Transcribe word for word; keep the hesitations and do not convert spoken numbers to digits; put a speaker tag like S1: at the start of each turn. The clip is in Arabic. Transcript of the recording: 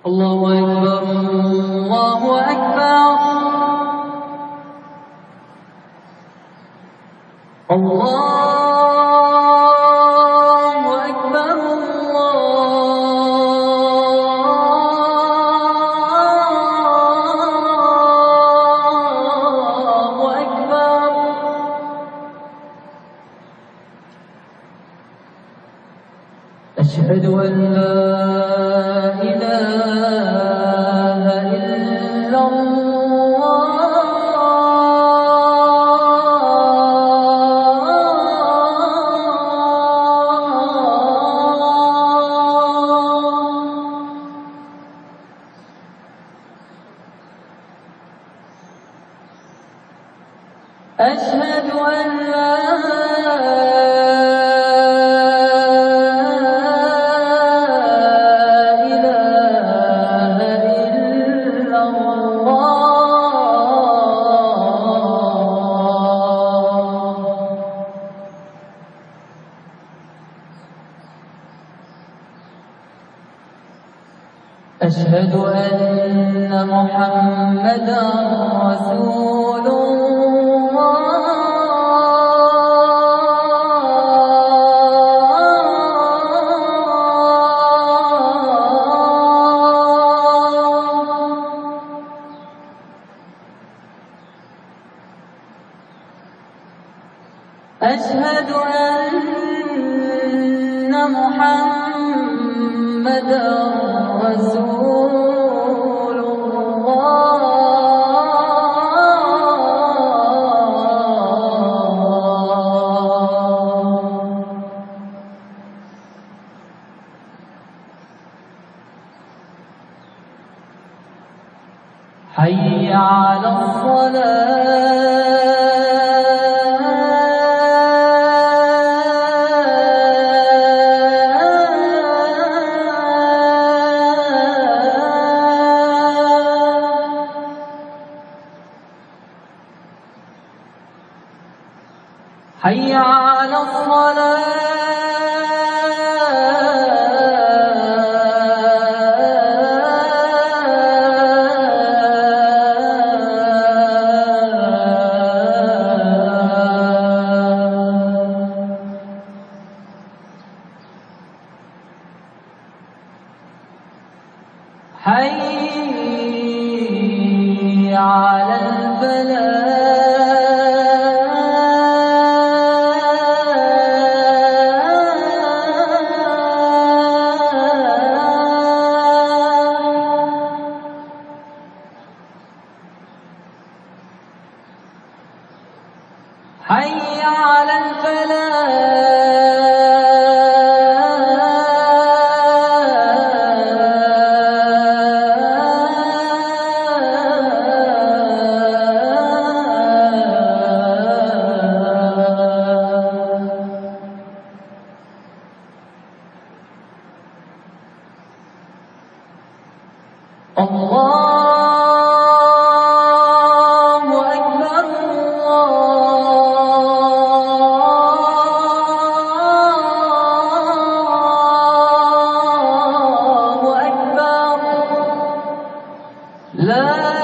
S1: الله أكبر الله أكبر الله أكبر الله أكبر. أشهد أن لا إله إلا أشهد أن لا إله إلا الله. أشهد أن محمدًا رسول أشهد أن محمدًا رسول الله. حي على الصلاة. حي على الصلاة. حي على الفلاح. حي على الفلاح. الله أكبر الله أكبر. لا